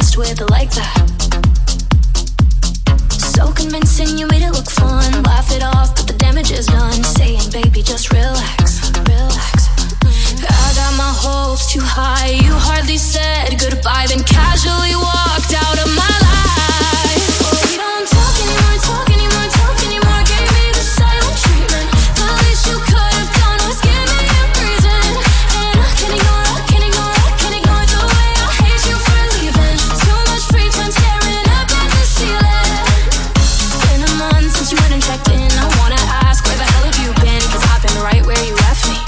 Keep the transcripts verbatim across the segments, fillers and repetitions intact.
obsessed with it like that. So convincing, you made it look fun. Laugh it off, but the damage is done. Saying, baby, just relax, relax. I got my hopes too high. You hardly said goodbye, then casually walked out of my life. Oh, we don't talk anymore, talk anymore, talk anymore. Gave me the silent treatment. The least you could have done was give me a reason. And I can't ignore, I can't ignore, I can't ignore the way I hate you for leaving. Too much free time staring up at the ceiling. It's been a month since you went and checked in. I wanna ask, where the hell have you been? Cause I've been right where you left me.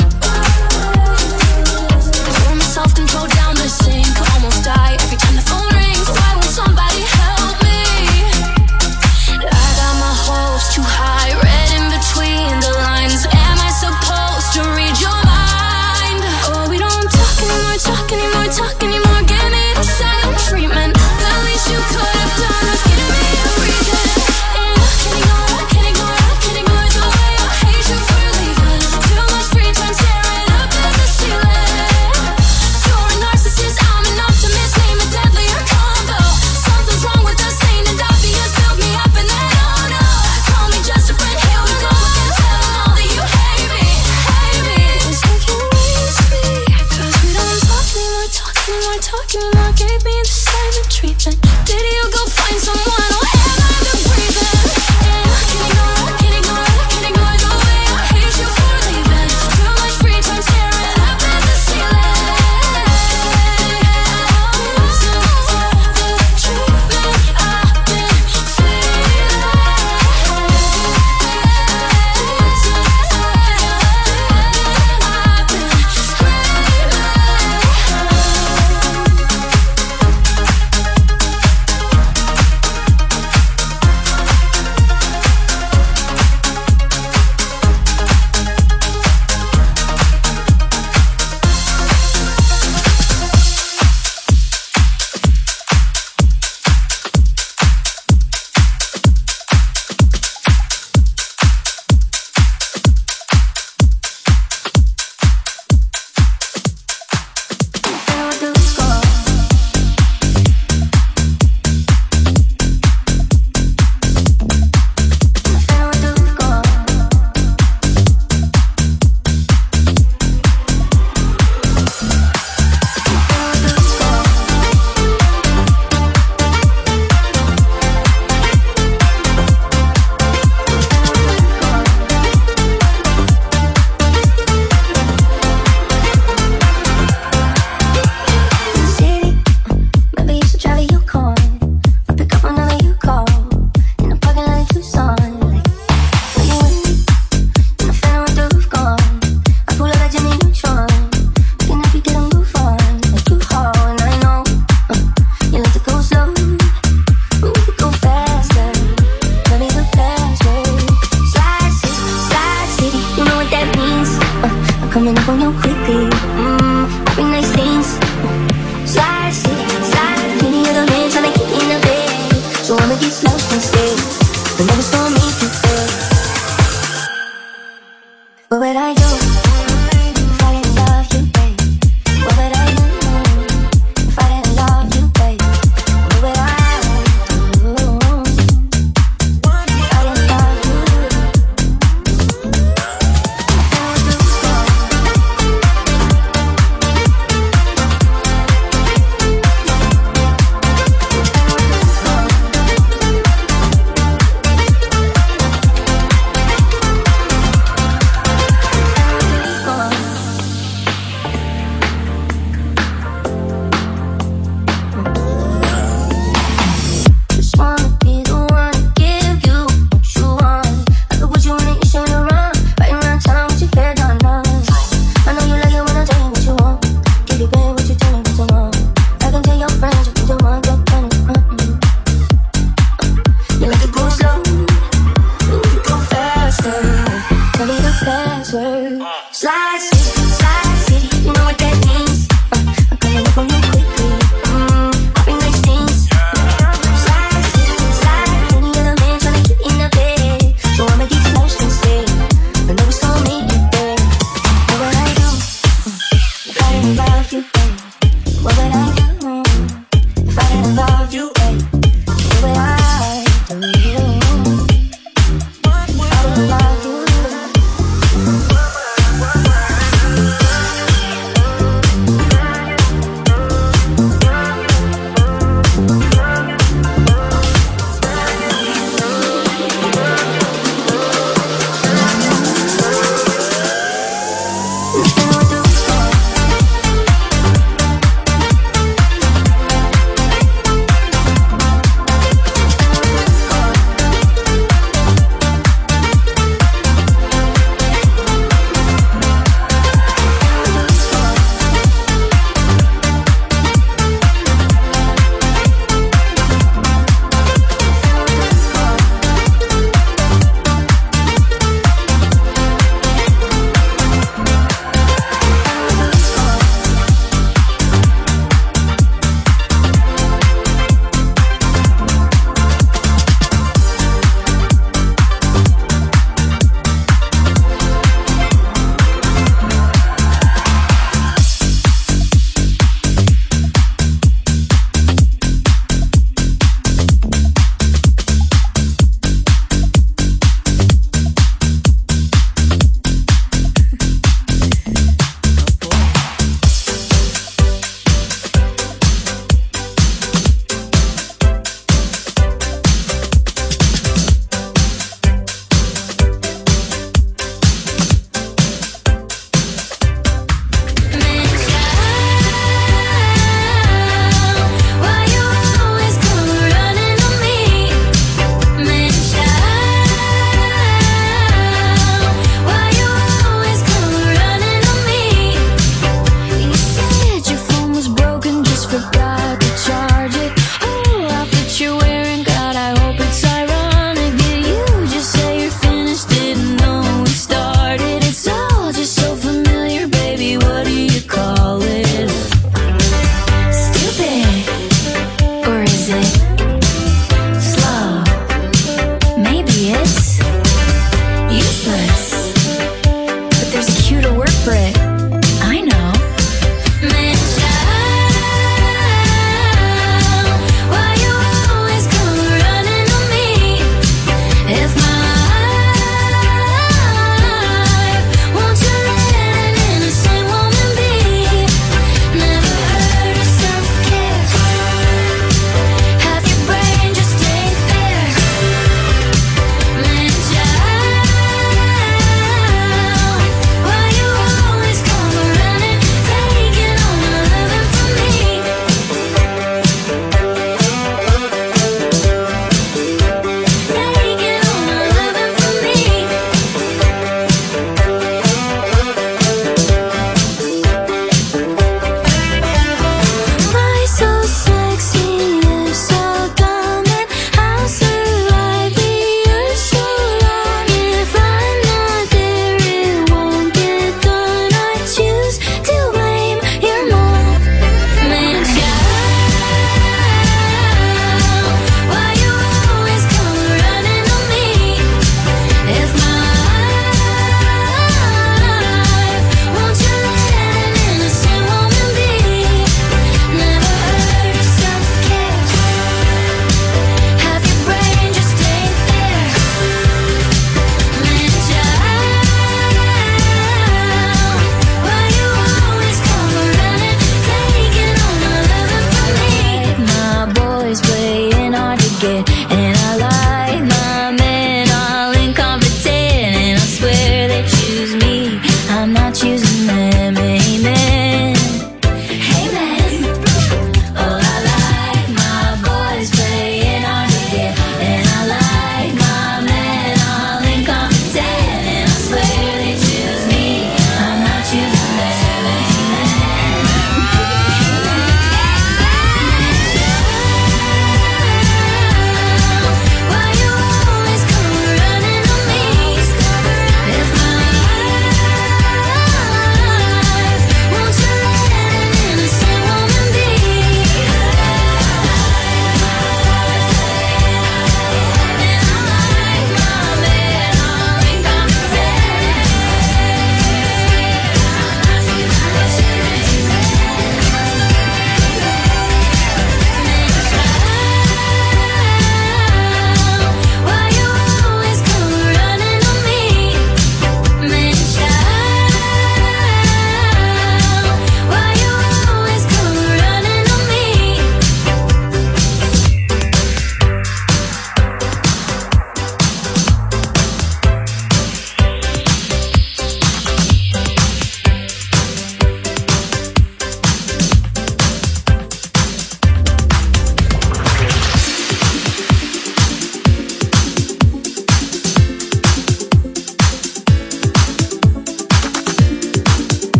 Self-control down the sink, almost die every time the phone rings. Why won't somebody help me? I got my hopes too high, read in between the lines. Am I supposed to read your mind? Oh, we don't talk anymore, talk anymore, talk anymore. Give me the silent treatment. The least you could have done was give me a reason. And I can't ignore, I can't ignore, I can't ignore the way I hate you for leaving. Too much free time staring up at the ceiling. I'm an optimist, name a deadlier combo. Something's wrong with us, ain't it obvious? Build me up and then oh no. Call me just a friend, here we go again. Tell them all that you hate me, hate me. It's like you miss me, cause we don't talk anymore, talk anymore, talk anymore. Gave me the silent treatment. Did you go find someone or am I the breathing? And I can't ignore, I can't ignore, I can't ignore the way I hate you for leaving. Too much free time staring up at the ceiling.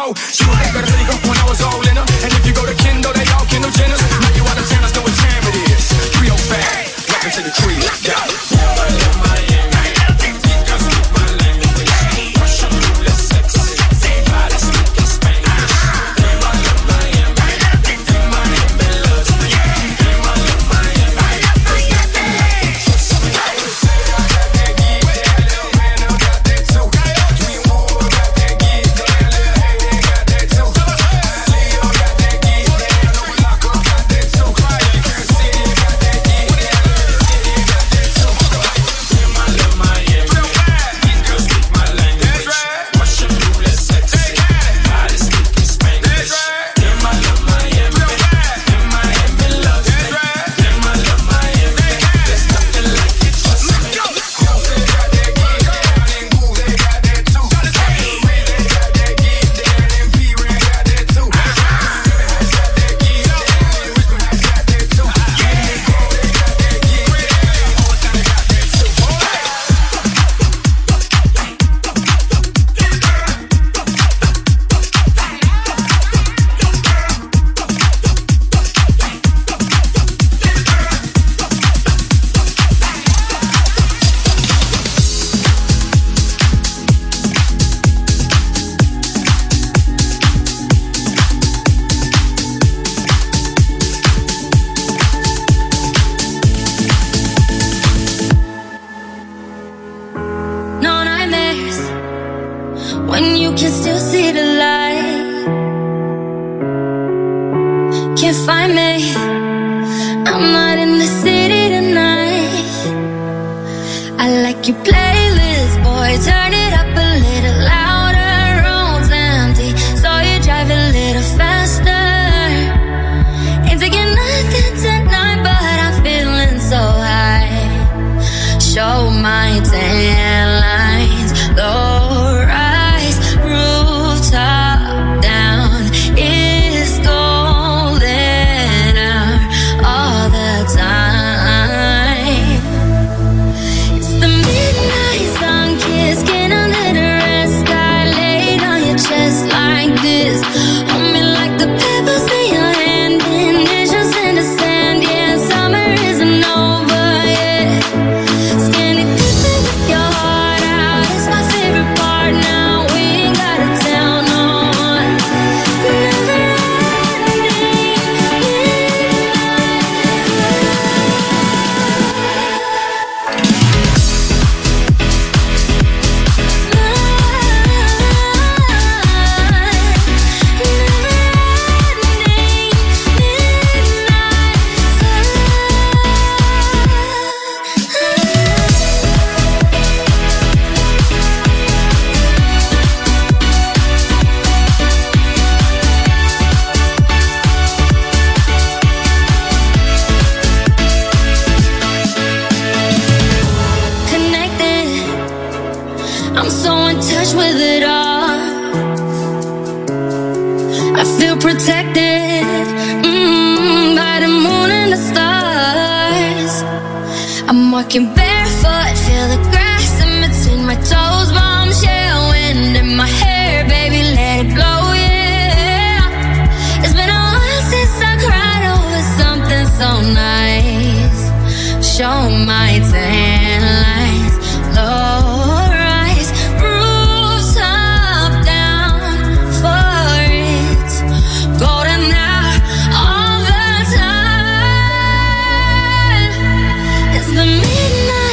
know she was like that rico when I was all in her. And if you go to Kendall, they all Kendall Jenners. Now you out of town, I know what time it is. Trio fat, welcome to the trio. The midnight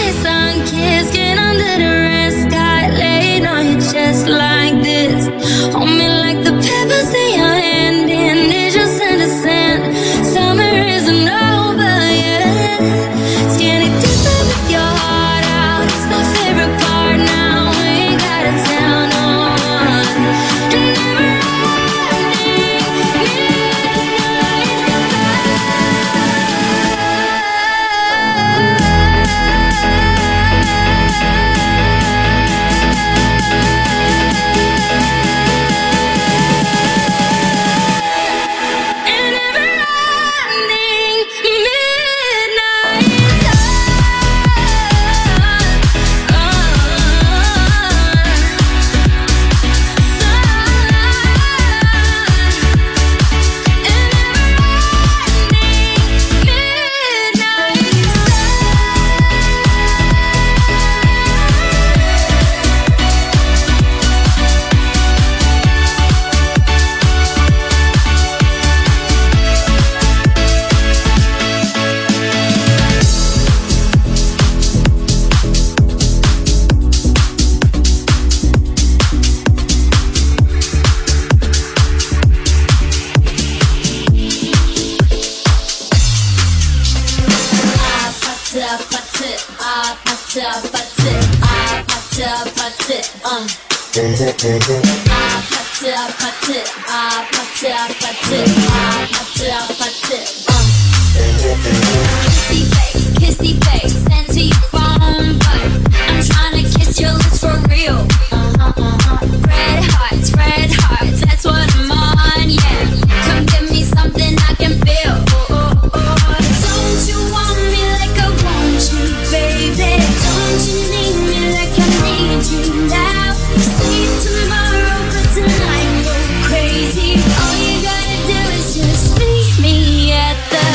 Uh. Ah, put it, put it, ah, put it, put it, ah, put it, put it, uh. Kissy face, kissy face, send to your phone, but I'm trying to kiss your lips for real. Uh-huh, uh-huh. Red hearts, red hearts, that's what I'm on, yeah. Come give me something I can feel. Oh, oh, oh. Don't you want me like I want you, baby? Don't you need me like I need you now? Sleep tomorrow, but tonight go crazy. All you gotta do is just meet me at the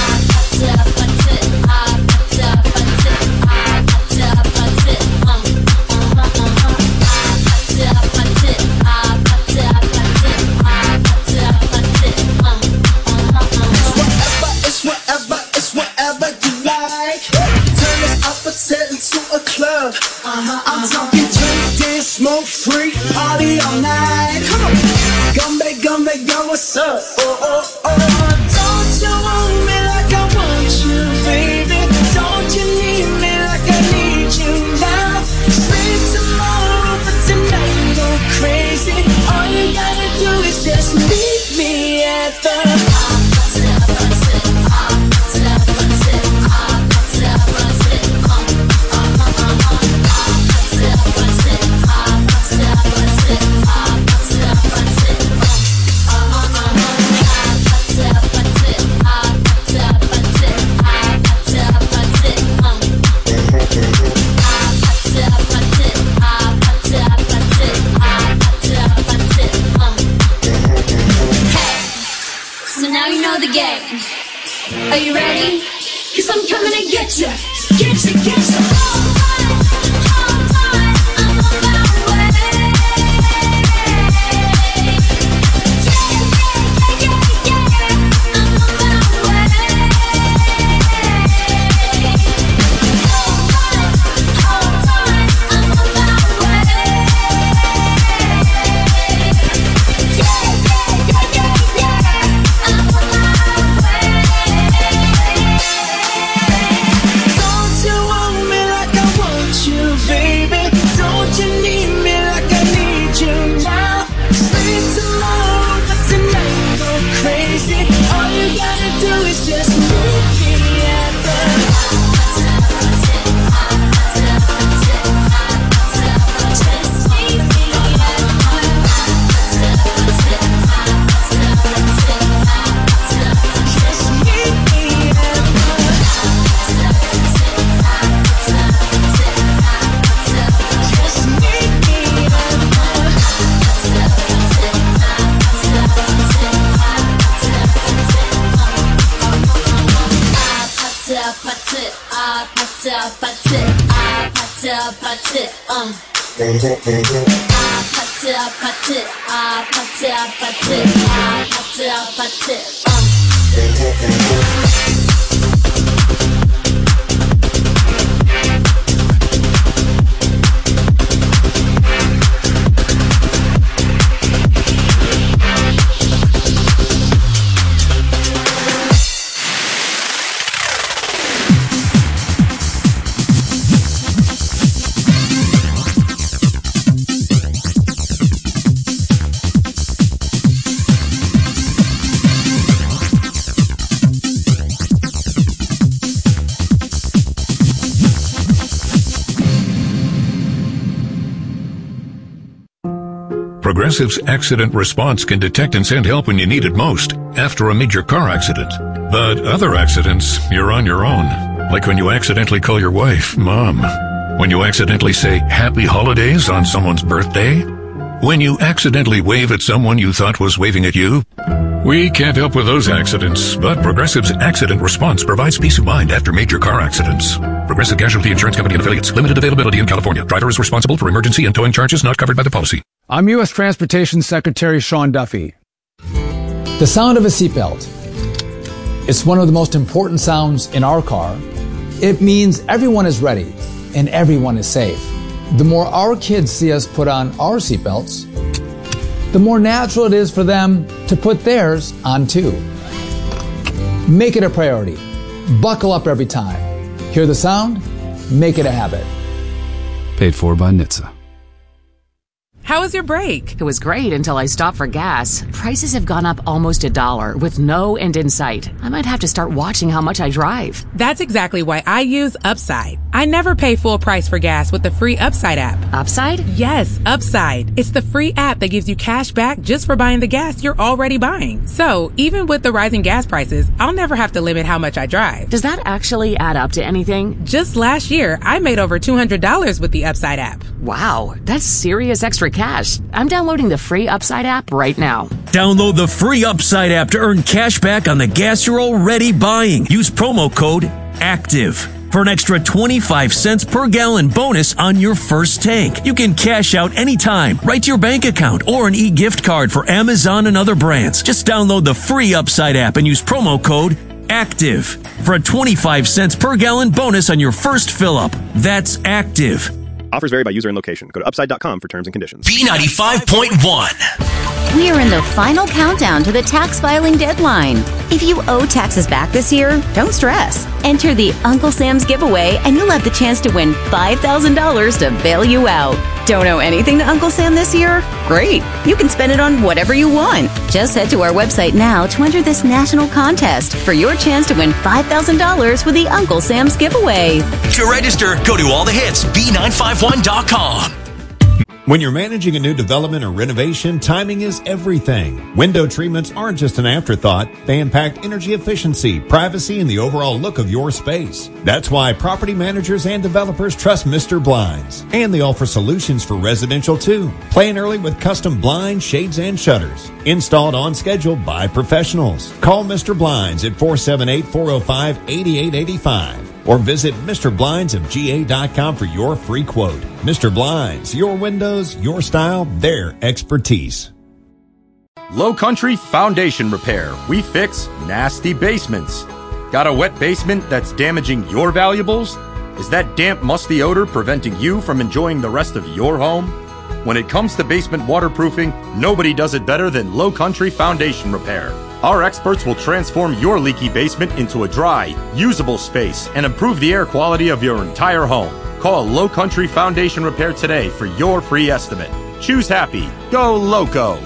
Uh-huh, I'm talking drink, dance, smoke, free, party all night. Come on, Gumbe, Gumbe, yo, what's up? Oh, oh, oh. Don't you want me like I want you, baby? Don't you need me like I need you now? Sleep tomorrow, but tonight go crazy. All you gotta do is just meet me at the Are you ready? Cause I'm coming to get you, get you, get you. Hold on, hold on, I'm on my way. Yeah, yeah, yeah, yeah, yeah, I'm on my way. Hold on, hold on, I'm on my way. Yeah, yeah, yeah, yeah, yeah, I'm on my way. Progressive's accident response can detect and send help when you need it most, after a major car accident. But other accidents, you're on your own. Like when you accidentally call your wife Mom. When you accidentally say Happy Holidays on someone's birthday. When you accidentally wave at someone you thought was waving at you. We can't help with those accidents, but Progressive's accident response provides peace of mind after major car accidents. Progressive Casualty Insurance Company and Affiliates. Limited availability in California. Driver is responsible for emergency and towing charges not covered by the policy. I'm U S Transportation Secretary Sean Duffy. The sound of a seatbelt. It's one of the most important sounds in our car. It means everyone is ready and everyone is safe. The more our kids see us put on our seatbelts, the more natural it is for them to put theirs on too. Make it a priority. Buckle up every time. Hear the sound? Make it a habit. Paid for by N H T S A. How was your break? It was great until I stopped for gas. Prices have gone up almost a dollar with no end in sight. I might have to start watching how much I drive. That's exactly why I use Upside. I never pay full price for gas with the free Upside app. Upside? Yes, Upside. It's the free app that gives you cash back just for buying the gas you're already buying. So, even with the rising gas prices, I'll never have to limit how much I drive. Does that actually add up to anything? Just last year, I made over two hundred dollars with the Upside app. Wow, that's serious extra cash. I'm downloading the free Upside app right now. Download the free Upside app to earn cash back on the gas you're already buying. Use promo code ACTIVE for an extra twenty-five cents per gallon bonus on your first tank. You can cash out anytime, right to your bank account, or an e-gift card for Amazon and other brands. Just download the free Upside app and use promo code ACTIVE for a twenty-five cents per gallon bonus on your first fill-up. That's ACTIVE. Offers vary by user and location. Go to upside dot com for terms and conditions. B ninety-five point one. We are in the final countdown to the tax filing deadline. If you owe taxes back this year, don't stress. Enter the Uncle Sam's giveaway and you'll have the chance to win five thousand dollars to bail you out. Don't owe anything to Uncle Sam this year? Great. You can spend it on whatever you want. Just head to our website now to enter this national contest for your chance to win five thousand dollars with the Uncle Sam's giveaway. To register, go to all the hits B nine five one dot com. When you're managing a new development or renovation, timing is everything. Window treatments aren't just an afterthought. They impact energy efficiency, privacy, and the overall look of your space. That's why property managers and developers trust Mister Blinds. And they offer solutions for residential too. Plan early with custom blinds, shades, and shutters. Installed on schedule by professionals. Call Mister Blinds at four seven eight, four oh five, eight eight eight five. Or visit Mister Blinds of G A dot com for your free quote. Mister Blinds, your windows, your style, their expertise. Low Country Foundation Repair. We fix nasty basements. Got a wet basement that's damaging your valuables? Is that damp, musty odor preventing you from enjoying the rest of your home? When it comes to basement waterproofing, nobody does it better than Low Country Foundation Repair. Our experts will transform your leaky basement into a dry, usable space and improve the air quality of your entire home. Call Low Country Foundation Repair today for your free estimate. Choose happy. Go Loco.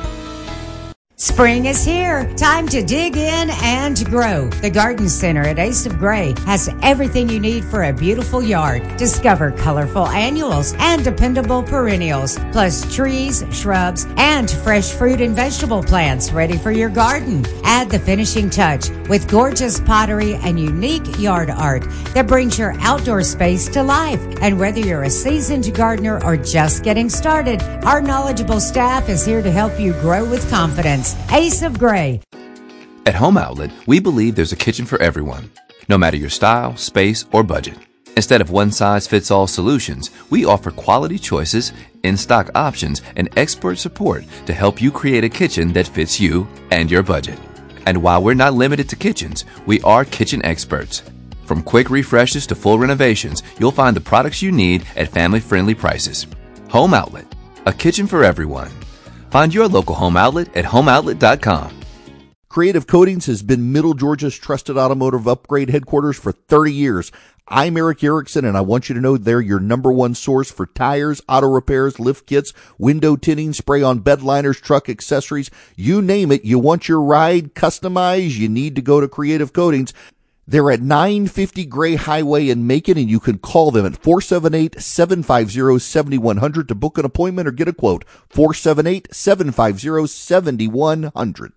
Spring is here. Time to dig in and grow. The Garden Center at Ace of Gray has everything you need for a beautiful yard. Discover colorful annuals and dependable perennials, plus trees, shrubs, and fresh fruit and vegetable plants ready for your garden. Add the finishing touch with gorgeous pottery and unique yard art that brings your outdoor space to life. And whether you're a seasoned gardener or just getting started, our knowledgeable staff is here to help you grow with confidence. Ace of Gray. At Home Outlet, we believe there's a kitchen for everyone, no matter your style, space, or budget. Instead of one-size-fits-all solutions, we offer quality choices, in-stock options, and expert support to help you create a kitchen that fits you and your budget. And while we're not limited to kitchens, we are kitchen experts. From quick refreshes to full renovations, you'll find the products you need at family-friendly prices. Home Outlet, a kitchen for everyone. Find your local Home Outlet at home outlet dot com. Creative Coatings has been Middle Georgia's trusted automotive upgrade headquarters for thirty years. I'm Eric Erickson, and I want you to know they're your number one source for tires, auto repairs, lift kits, window tinting, spray-on bed liners, truck accessories. You name it, you want your ride customized, you need to go to Creative Coatings. They're at nine fifty Gray Highway in Macon, and you can call them at four seven eight, seven five zero, seven one zero zero to book an appointment or get a quote. four seven eight, seven five zero, seven one zero zero.